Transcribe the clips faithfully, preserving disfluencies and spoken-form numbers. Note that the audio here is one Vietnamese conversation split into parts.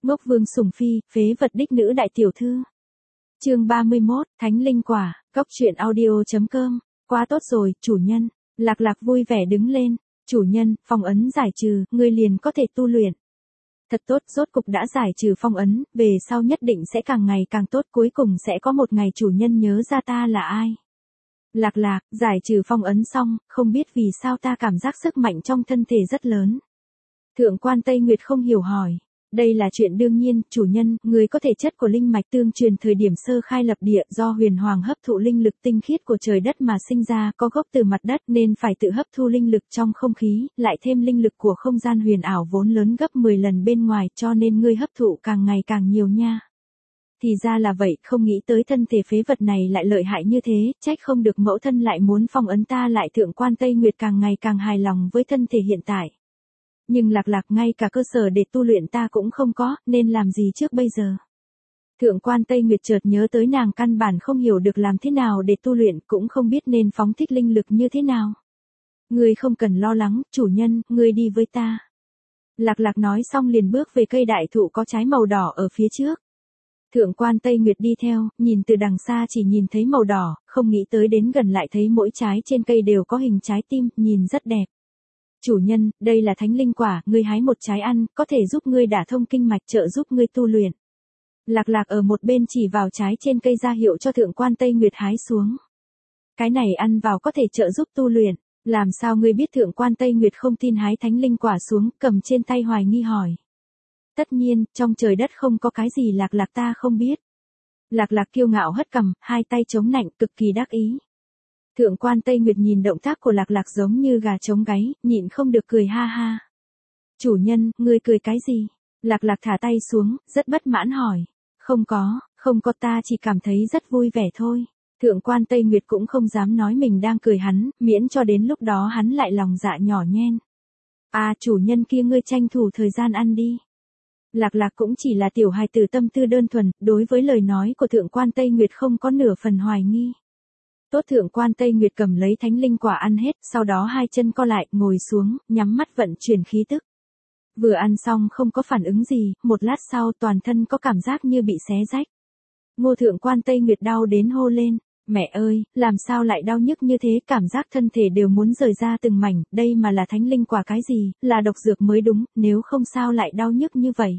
Ngốc Vương sủng phi, phế vật đích nữ đại tiểu thư. Chương ba mươi mốt, Thánh linh quả, cốc truyện audio chấm com. Quá tốt rồi, chủ nhân. Lạc Lạc vui vẻ đứng lên. Chủ nhân, phong ấn giải trừ, ngươi liền có thể tu luyện. Thật tốt, rốt cục đã giải trừ phong ấn, về sau nhất định sẽ càng ngày càng tốt, cuối cùng sẽ có một ngày chủ nhân nhớ ra ta là ai. Lạc Lạc, giải trừ phong ấn xong, không biết vì sao ta cảm giác sức mạnh trong thân thể rất lớn. Thượng quan Tây Nguyệt không hiểu hỏi. Đây là chuyện đương nhiên, chủ nhân, người có thể chất của linh mạch tương truyền thời điểm sơ khai lập địa do huyền hoàng hấp thụ linh lực tinh khiết của trời đất mà sinh ra, có gốc từ mặt đất nên phải tự hấp thu linh lực trong không khí, lại thêm linh lực của không gian huyền ảo vốn lớn gấp mười lần bên ngoài cho nên ngươi hấp thụ càng ngày càng nhiều nha. Thì ra là vậy, không nghĩ tới thân thể phế vật này lại lợi hại như thế, trách không được mẫu thân lại muốn phong ấn ta lại. Thượng quan Tây Nguyệt càng ngày càng hài lòng với thân thể hiện tại. Nhưng Lạc Lạc ngay cả cơ sở để tu luyện ta cũng không có, nên làm gì trước bây giờ? Thượng quan Tây Nguyệt chợt nhớ tới nàng căn bản không hiểu được làm thế nào để tu luyện, cũng không biết nên phóng thích linh lực như thế nào. Ngươi không cần lo lắng, chủ nhân, ngươi đi với ta. Lạc Lạc nói xong liền bước về cây đại thụ có trái màu đỏ ở phía trước. Thượng quan Tây Nguyệt đi theo, nhìn từ đằng xa chỉ nhìn thấy màu đỏ, không nghĩ tới đến gần lại thấy mỗi trái trên cây đều có hình trái tim, nhìn rất đẹp. Chủ nhân, đây là thánh linh quả, ngươi hái một trái ăn, có thể giúp ngươi đả thông kinh mạch, trợ giúp ngươi tu luyện. Lạc Lạc ở một bên chỉ vào trái trên cây ra hiệu cho thượng quan Tây Nguyệt hái xuống. Cái này ăn vào có thể trợ giúp tu luyện, làm sao ngươi biết? Thượng quan Tây Nguyệt không tin, hái thánh linh quả xuống, cầm trên tay hoài nghi hỏi. Tất nhiên, trong trời đất không có cái gì Lạc Lạc ta không biết. Lạc Lạc kiêu ngạo hất cằm, hai tay chống nạnh, cực kỳ đắc ý. Thượng quan Tây Nguyệt nhìn động tác của Lạc Lạc giống như gà chống gáy, nhịn không được cười ha ha. Chủ nhân, ngươi cười cái gì? Lạc Lạc thả tay xuống, rất bất mãn hỏi. Không có, không có, ta chỉ cảm thấy rất vui vẻ thôi. Thượng quan Tây Nguyệt cũng không dám nói mình đang cười hắn, miễn cho đến lúc đó hắn lại lòng dạ nhỏ nhen. À, chủ nhân kia, ngươi tranh thủ thời gian ăn đi. Lạc Lạc cũng chỉ là tiểu hài tử tâm tư đơn thuần, đối với lời nói của thượng quan Tây Nguyệt không có nửa phần hoài nghi. Tốt, thượng quan Tây Nguyệt cầm lấy thánh linh quả ăn hết, sau đó hai chân co lại, ngồi xuống, nhắm mắt vận chuyển khí tức. Vừa ăn xong không có phản ứng gì, một lát sau toàn thân có cảm giác như bị xé rách. Ngô thượng quan Tây Nguyệt đau đến hô lên, mẹ ơi, làm sao lại đau nhức như thế, cảm giác thân thể đều muốn rời ra từng mảnh, đây mà là thánh linh quả cái gì, là độc dược mới đúng, nếu không sao lại đau nhức như vậy.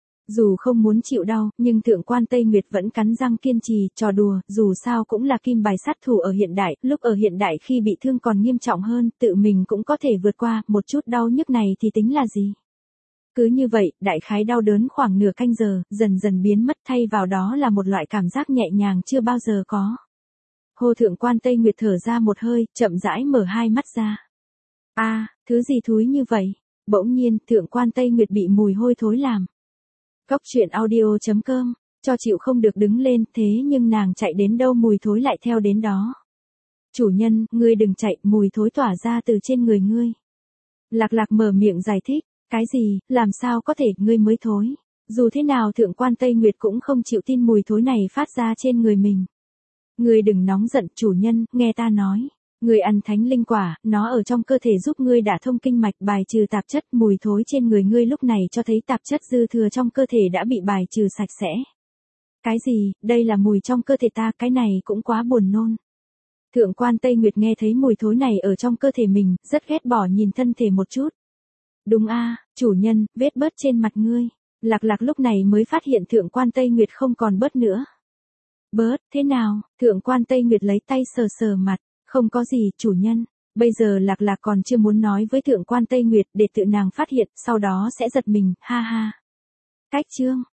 Dù không muốn chịu đau, nhưng thượng quan Tây Nguyệt vẫn cắn răng kiên trì, trò đùa, dù sao cũng là kim bài sát thủ ở hiện đại, lúc ở hiện đại khi bị thương còn nghiêm trọng hơn, tự mình cũng có thể vượt qua, một chút đau nhức này thì tính là gì. Cứ như vậy, đại khái đau đớn khoảng nửa canh giờ, dần dần biến mất, thay vào đó là một loại cảm giác nhẹ nhàng chưa bao giờ có. Hồ thượng quan Tây Nguyệt thở ra một hơi, chậm rãi mở hai mắt ra. A, à, thứ gì thúi như vậy? Bỗng nhiên, thượng quan Tây Nguyệt bị mùi hôi thối làm. Cốc truyện audio chấm com, cho chịu không được đứng lên, thế nhưng nàng chạy đến đâu mùi thối lại theo đến đó. Chủ nhân, ngươi đừng chạy, mùi thối tỏa ra từ trên người ngươi. Lạc Lạc mở miệng giải thích, cái gì, làm sao có thể, ngươi mới thối. Dù thế nào thượng quan Tây Nguyệt cũng không chịu tin mùi thối này phát ra trên người mình. Ngươi đừng nóng giận, chủ nhân, nghe ta nói. Ngươi ăn thánh linh quả, nó ở trong cơ thể giúp ngươi đả thông kinh mạch, bài trừ tạp chất, mùi thối trên người ngươi lúc này cho thấy tạp chất dư thừa trong cơ thể đã bị bài trừ sạch sẽ. Cái gì, đây là mùi trong cơ thể ta, cái này cũng quá buồn nôn. Thượng quan Tây Nguyệt nghe thấy mùi thối này ở trong cơ thể mình, rất ghét bỏ nhìn thân thể một chút. Đúng a, chủ nhân, vết bớt trên mặt ngươi. Lạc Lạc lúc này mới phát hiện thượng quan Tây Nguyệt không còn bớt nữa. Bớt, thế nào? Thượng quan Tây Nguyệt lấy tay sờ sờ mặt. Không có gì, chủ nhân. Bây giờ Lạc Lạc còn chưa muốn nói với thượng quan Tây Nguyệt để tự nàng phát hiện, sau đó sẽ giật mình, ha ha. Cách chương.